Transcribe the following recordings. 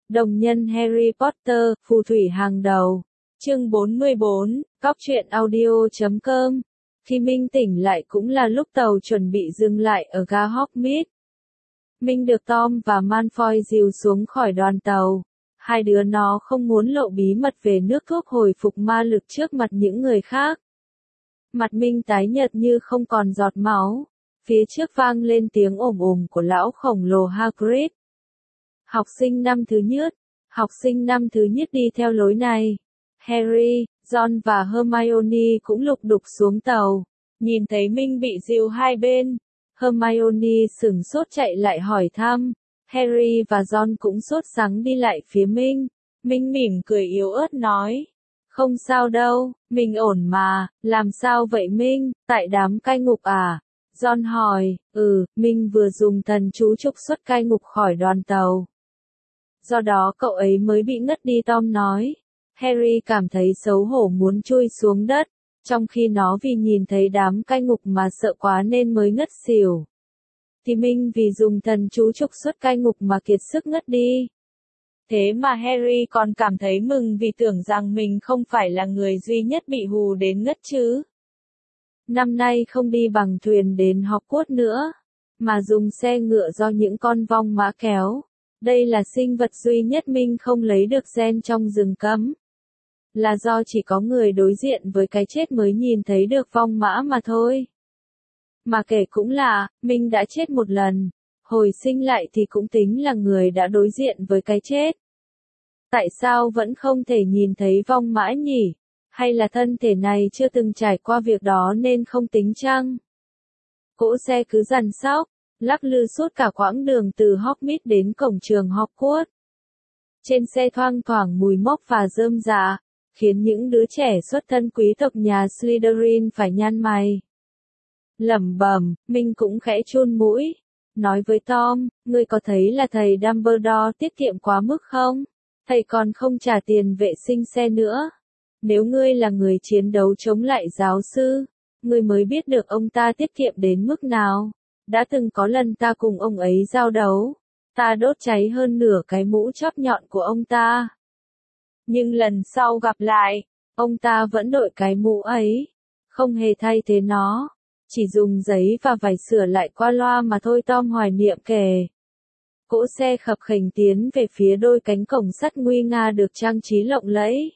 Đồng nhân Harry Potter, phù thủy hàng đầu. Chương 44, cóc truyện audio.com. Khi Minh tỉnh lại cũng là lúc tàu chuẩn bị dừng lại ở ga Hogsmeade. Minh được Tom và Malfoy dìu xuống khỏi đoàn tàu. Hai đứa nó không muốn lộ bí mật về nước thuốc hồi phục ma lực trước mặt những người khác. Mặt Minh tái nhợt như không còn giọt máu. Phía trước vang lên tiếng ồm ồm của lão khổng lồ Hagrid. Học sinh năm thứ nhất đi theo lối này. Harry, Ron và Hermione cũng lục đục xuống tàu. Nhìn thấy Minh bị dìu hai bên, Hermione sửng sốt chạy lại hỏi thăm. Harry và Ron cũng sốt sắng đi lại phía Minh. Minh mỉm cười yếu ớt nói. Không sao đâu, mình ổn mà, làm sao vậy Minh, tại đám cai ngục à? Ron hỏi, Minh vừa dùng thần chú trục xuất cai ngục khỏi đoàn tàu. Do đó cậu ấy mới bị ngất đi, Tom nói. Harry cảm thấy xấu hổ muốn chui xuống đất, trong khi nó vì nhìn thấy đám cai ngục mà sợ quá nên mới ngất xỉu. Thì Minh vì dùng thần chú trục xuất cai ngục mà kiệt sức ngất đi. Thế mà Harry còn cảm thấy mừng vì tưởng rằng mình không phải là người duy nhất bị hù đến ngất chứ. Năm nay không đi bằng thuyền đến Hogwarts nữa, mà dùng xe ngựa do những con vong mã kéo. Đây là sinh vật duy nhất Minh không lấy được gen trong rừng cấm. Là do chỉ có người đối diện với cái chết mới nhìn thấy được vong mã mà thôi. Mà kể cũng là, Minh đã chết một lần. Hồi sinh lại thì cũng tính là người đã đối diện với cái chết. Tại sao vẫn không thể nhìn thấy vong mã nhỉ? Hay là thân thể này chưa từng trải qua việc đó nên không tính chăng? Cỗ xe cứ dằn xóc, lắc lư suốt cả quãng đường từ Hogsmeade đến cổng trường Hogwarts. Trên xe thoang thoảng mùi mốc và rơm rạ, khiến những đứa trẻ xuất thân quý tộc nhà Slytherin phải nhăn mày. Lẩm bẩm, Minh cũng khẽ chun mũi, nói với Tom, ngươi có thấy là thầy Dumbledore tiết kiệm quá mức không? Thầy còn không trả tiền vệ sinh xe nữa. Nếu ngươi là người chiến đấu chống lại giáo sư, ngươi mới biết được ông ta tiết kiệm đến mức nào. Đã từng có lần ta cùng ông ấy giao đấu, ta đốt cháy hơn nửa cái mũ chóp nhọn của ông ta. Nhưng lần sau gặp lại, ông ta vẫn đội cái mũ ấy, không hề thay thế nó, chỉ dùng giấy và vải sửa lại qua loa mà thôi. Tom hoài niệm kể. Cỗ xe khập khểnh tiến về phía đôi cánh cổng sắt nguy nga được trang trí lộng lẫy.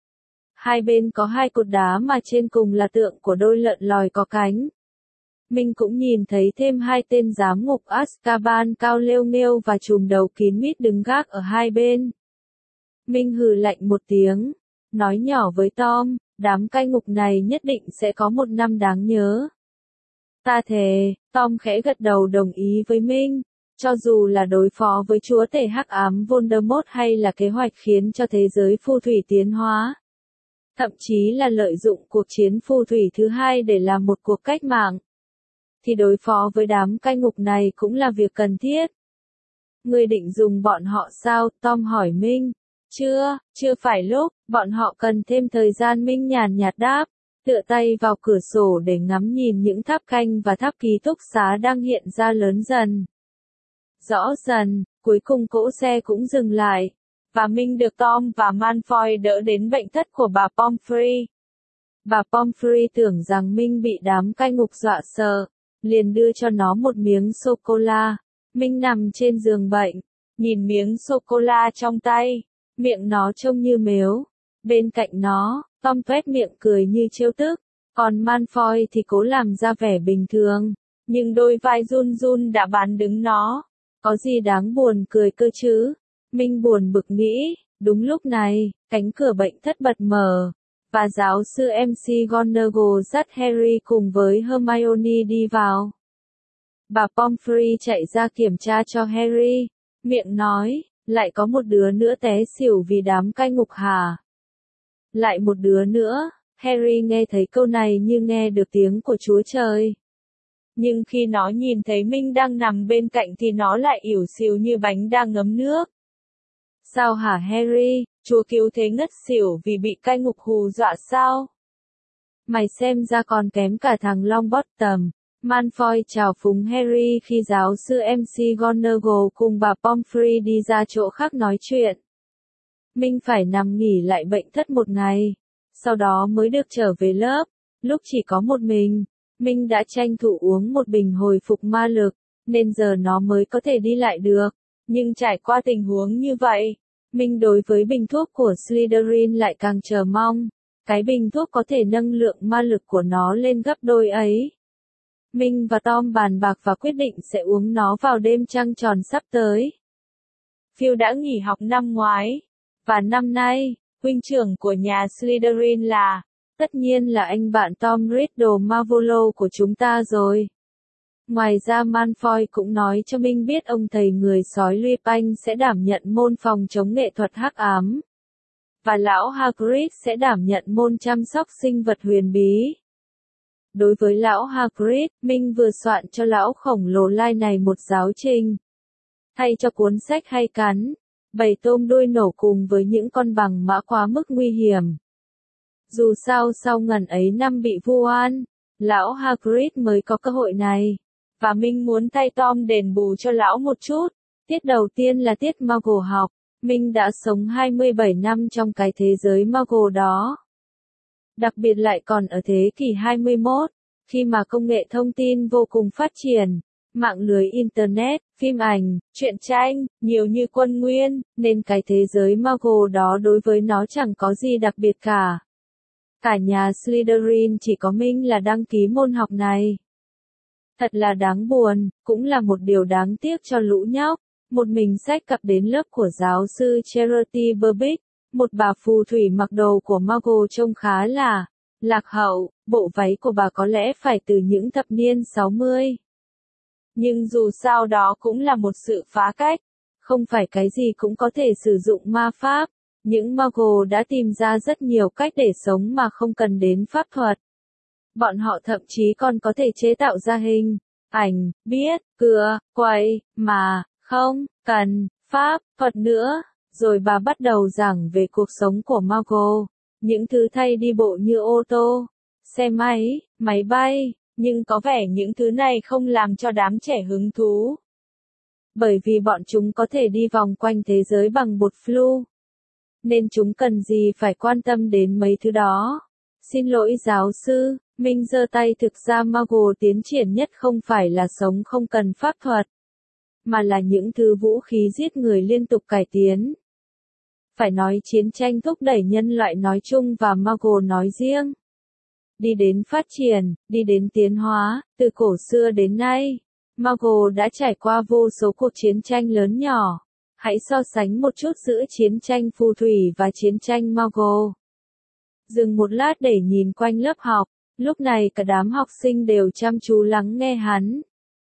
Hai bên có hai cột đá mà trên cùng là tượng của đôi lợn lòi có cánh. Minh cũng nhìn thấy thêm hai tên giám ngục Azkaban cao lêu nghêu và trùm đầu kín mít đứng gác ở hai bên. Minh hừ lạnh một tiếng, nói nhỏ với Tom, đám cai ngục này nhất định sẽ có một năm đáng nhớ. Ta thề. Tom khẽ gật đầu đồng ý với Minh. Cho dù là đối phó với chúa tể hắc ám Voldemort hay là kế hoạch khiến cho thế giới phù thủy tiến hóa, thậm chí là lợi dụng cuộc chiến phù thủy thứ hai để làm một cuộc cách mạng, thì đối phó với đám cai ngục này cũng là việc cần thiết. Ngươi định dùng bọn họ sao? Tom hỏi Minh. Chưa phải lúc, bọn họ cần thêm thời gian. Minh nhàn nhạt đáp, tựa tay vào cửa sổ để ngắm nhìn những tháp canh và tháp ký túc xá đang hiện ra lớn dần. Rõ dần, cuối cùng cỗ xe cũng dừng lại, và Minh được Tom và Malfoy đỡ đến bệnh thất của bà Pomfrey. Bà Pomfrey tưởng rằng Minh bị đám cai ngục dọa sợ, liền đưa cho nó một miếng sô-cô-la. Minh nằm trên giường bệnh, nhìn miếng sô-cô-la trong tay, miệng nó trông như mếu. Bên cạnh nó, Tom tuét miệng cười như trêu tức, còn Malfoy thì cố làm ra vẻ bình thường, nhưng đôi vai run run đã bán đứng nó. Có gì đáng buồn cười cơ chứ? Minh buồn bực nghĩ. Đúng lúc này, cánh cửa bệnh thất bật mở, và giáo sư McGonagall dắt Harry cùng với Hermione đi vào. Bà Pomfrey chạy ra kiểm tra cho Harry, miệng nói, lại có một đứa nữa té xỉu vì đám cai ngục hả? Lại một đứa nữa. Harry nghe thấy câu này như nghe được tiếng của Chúa Trời. Nhưng khi nó nhìn thấy Minh đang nằm bên cạnh thì nó lại ỉu xìu như bánh đang ngấm nước. Sao hả Harry? Chúa cứu thế ngất xỉu vì bị cai ngục hù dọa sao? Mày xem ra còn kém cả thằng Longbottom. Malfoy chào phúng Harry khi giáo sư McGonagall cùng bà Pomfrey đi ra chỗ khác nói chuyện. Minh phải nằm nghỉ lại bệnh thất một ngày, sau đó mới được trở về lớp. Lúc chỉ có một mình, Minh đã tranh thủ uống một bình hồi phục ma lực, nên giờ nó mới có thể đi lại được. Nhưng trải qua tình huống như vậy, Minh đối với bình thuốc của Slytherin lại càng chờ mong. Cái bình thuốc có thể nâng lượng ma lực của nó lên gấp đôi ấy. Minh và Tom bàn bạc và quyết định sẽ uống nó vào đêm trăng tròn sắp tới. Phil đã nghỉ học năm ngoái, và năm nay, huynh trưởng của nhà Slytherin là, tất nhiên là anh bạn Tom Riddle Marvolo của chúng ta rồi. Ngoài ra Malfoy cũng nói cho Minh biết ông thầy người sói Lupin sẽ đảm nhận môn phòng chống nghệ thuật hắc ám. Và lão Hagrid sẽ đảm nhận môn chăm sóc sinh vật huyền bí. Đối với lão Hagrid, Minh vừa soạn cho lão khổng lồ lai này một giáo trình. Thay cho cuốn sách hay cắn, bầy tôm đuôi nổ cùng với những con bằng mã quá mức nguy hiểm. Dù sao sau ngần ấy năm bị vu oan, lão Hagrid mới có cơ hội này. Và Minh muốn thay Tom đền bù cho lão một chút. Tiết đầu tiên là tiết Muggle học. Minh đã sống 27 năm trong cái thế giới Muggle đó. Đặc biệt lại còn ở thế kỷ 21, khi mà công nghệ thông tin vô cùng phát triển, mạng lưới Internet, phim ảnh, truyện tranh, nhiều như quân nguyên, nên cái thế giới Muggle đó đối với nó chẳng có gì đặc biệt cả. Cả nhà Slytherin chỉ có Minh là đăng ký môn học này. Thật là đáng buồn, cũng là một điều đáng tiếc cho lũ nhóc. Một mình xách cặp đến lớp của giáo sư Charity Burbage, một bà phù thủy mặc đồ của Muggle trông khá là lạc hậu, bộ váy của bà có lẽ phải từ những thập niên 60. Nhưng dù sao đó cũng là một sự phá cách, không phải cái gì cũng có thể sử dụng ma pháp. Những Muggle đã tìm ra rất nhiều cách để sống mà không cần đến pháp thuật. Bọn họ thậm chí còn có thể chế tạo ra hình, ảnh, biết, cưa, quay, mà không cần pháp thuật nữa. Rồi bà bắt đầu giảng về cuộc sống của Muggle, những thứ thay đi bộ như ô tô, xe máy, máy bay, nhưng có vẻ những thứ này không làm cho đám trẻ hứng thú. Bởi vì bọn chúng có thể đi vòng quanh thế giới bằng bột flu. Nên chúng cần gì phải quan tâm đến mấy thứ đó. Xin lỗi giáo sư, Minh giơ tay, thực ra Muggle tiến triển nhất không phải là sống không cần pháp thuật, mà là những thứ vũ khí giết người liên tục cải tiến. Phải nói chiến tranh thúc đẩy nhân loại nói chung và Muggle nói riêng. Đi đến phát triển, đi đến tiến hóa, từ cổ xưa đến nay, Muggle đã trải qua vô số cuộc chiến tranh lớn nhỏ. Hãy so sánh một chút giữa chiến tranh phù thủy và chiến tranh Muggle. Dừng một lát để nhìn quanh lớp học, lúc này cả đám học sinh đều chăm chú lắng nghe hắn.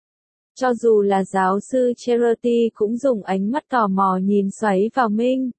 Cho dù là giáo sư Charity cũng dùng ánh mắt tò mò nhìn xoáy vào Minh.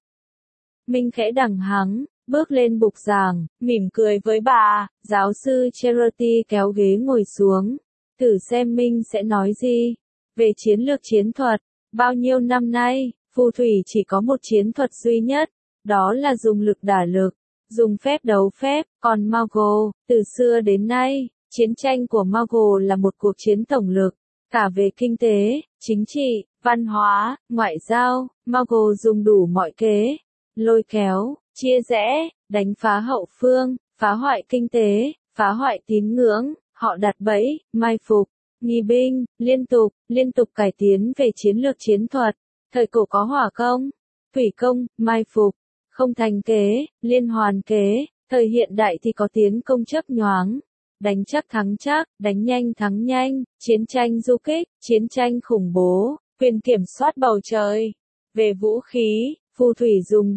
Minh khẽ đằng hắng, bước lên bục giảng, mỉm cười với bà. Giáo sư Charity kéo ghế ngồi xuống. Thử xem Minh sẽ nói gì. Về chiến lược chiến thuật, bao nhiêu năm nay, phù thủy chỉ có một chiến thuật duy nhất, đó là dùng lực đả lực, dùng phép đấu phép. Còn Muggle, từ xưa đến nay, chiến tranh của Muggle là một cuộc chiến tổng lực, cả về kinh tế, chính trị, văn hóa, ngoại giao. Muggle dùng đủ mọi kế, lôi kéo, chia rẽ, đánh phá hậu phương, phá hoại kinh tế, phá hoại tín ngưỡng. Họ đặt bẫy, mai phục, nghi binh, liên tục cải tiến về chiến lược chiến thuật. Thời cổ có hỏa công, thủy công, mai phục, không thành kế, liên hoàn kế. Thời hiện đại thì có tiến công chớp nhoáng, đánh chắc thắng chắc, đánh nhanh thắng nhanh, chiến tranh du kích, chiến tranh khủng bố, quyền kiểm soát bầu trời. Về vũ khí, phù thủy dùng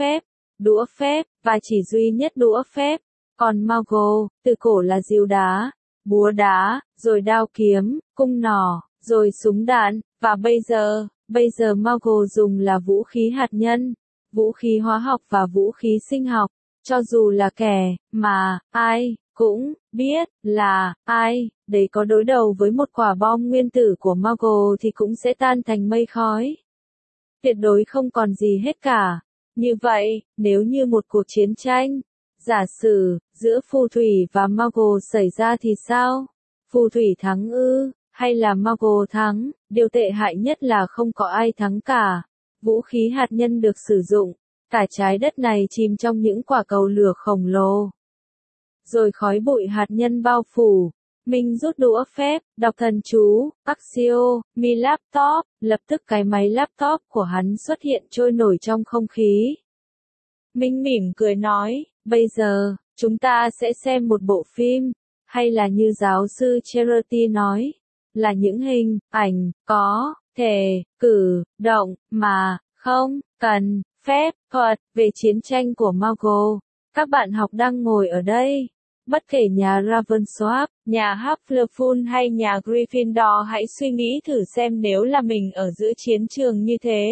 đũa phép, và chỉ duy nhất đũa phép. Còn Muggle, từ cổ là diều đá, búa đá, rồi đao kiếm, cung nỏ, rồi súng đạn, và bây giờ Muggle dùng là vũ khí hạt nhân, vũ khí hóa học và vũ khí sinh học. Cho dù là kẻ mà ai cũng biết là ai đấy có đối đầu với một quả bom nguyên tử của Muggle thì cũng sẽ tan thành mây khói. Tuyệt đối không còn gì hết cả. Như vậy, nếu như một cuộc chiến tranh, giả sử, giữa phù thủy và Muggle xảy ra thì sao? Phù thủy thắng ư, hay là Muggle thắng, điều tệ hại nhất là không có ai thắng cả. Vũ khí hạt nhân được sử dụng, cả trái đất này chìm trong những quả cầu lửa khổng lồ. Rồi khói bụi hạt nhân bao phủ. Minh rút đũa phép, đọc thần chú, Axio, Mi laptop, lập tức cái máy laptop của hắn xuất hiện trôi nổi trong không khí. Minh mỉm cười nói, bây giờ, chúng ta sẽ xem một bộ phim, hay là như giáo sư Charity nói, là những hình, ảnh, có, thể, cử, động, mà, không, cần, phép, thuật, về chiến tranh của Muggle. Các bạn học đang ngồi ở đây. Bất kể nhà Ravensworth, nhà Hufflepuff hay nhà Gryffindor hãy suy nghĩ thử xem nếu là mình ở giữa chiến trường như thế.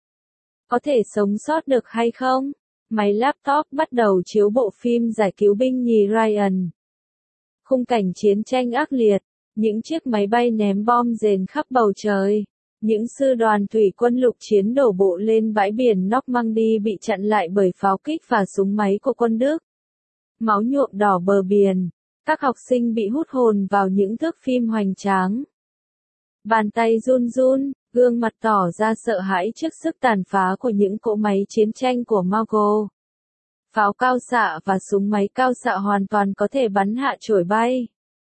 Có thể sống sót được hay không? Máy laptop bắt đầu chiếu bộ phim giải cứu binh nhì Ryan. Khung cảnh chiến tranh ác liệt, những chiếc máy bay ném bom rền khắp bầu trời. Những sư đoàn thủy quân lục chiến đổ bộ lên bãi biển Normandy bị chặn lại bởi pháo kích và súng máy của quân Đức. Máu nhuộm đỏ bờ biển, các học sinh bị hút hồn vào những thước phim hoành tráng. Bàn tay run run, gương mặt tỏ ra sợ hãi trước sức tàn phá của những cỗ máy chiến tranh của Muggle. Pháo cao xạ và súng máy cao xạ hoàn toàn có thể bắn hạ chổi bay.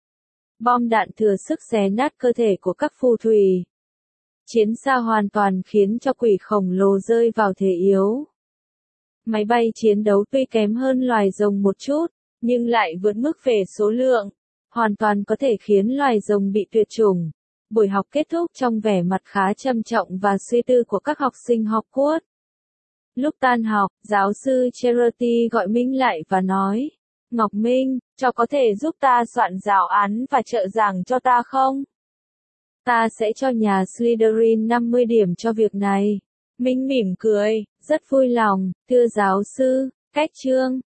Bom đạn thừa sức xé nát cơ thể của các phù thủy. Chiến xa hoàn toàn khiến cho quỷ khổng lồ rơi vào thế yếu. Máy bay chiến đấu tuy kém hơn loài rồng một chút, nhưng lại vượt mức về số lượng, hoàn toàn có thể khiến loài rồng bị tuyệt chủng. Buổi học kết thúc trong vẻ mặt khá trầm trọng và suy tư của các học sinh Hogwarts. Lúc tan học, giáo sư Charity gọi Minh lại và nói, Ngọc Minh, cho có thể giúp ta soạn giáo án và trợ giảng cho ta không? Ta sẽ cho nhà Slytherin 50 điểm cho việc này. Minh mỉm cười, rất vui lòng, thưa giáo sư, cách chương.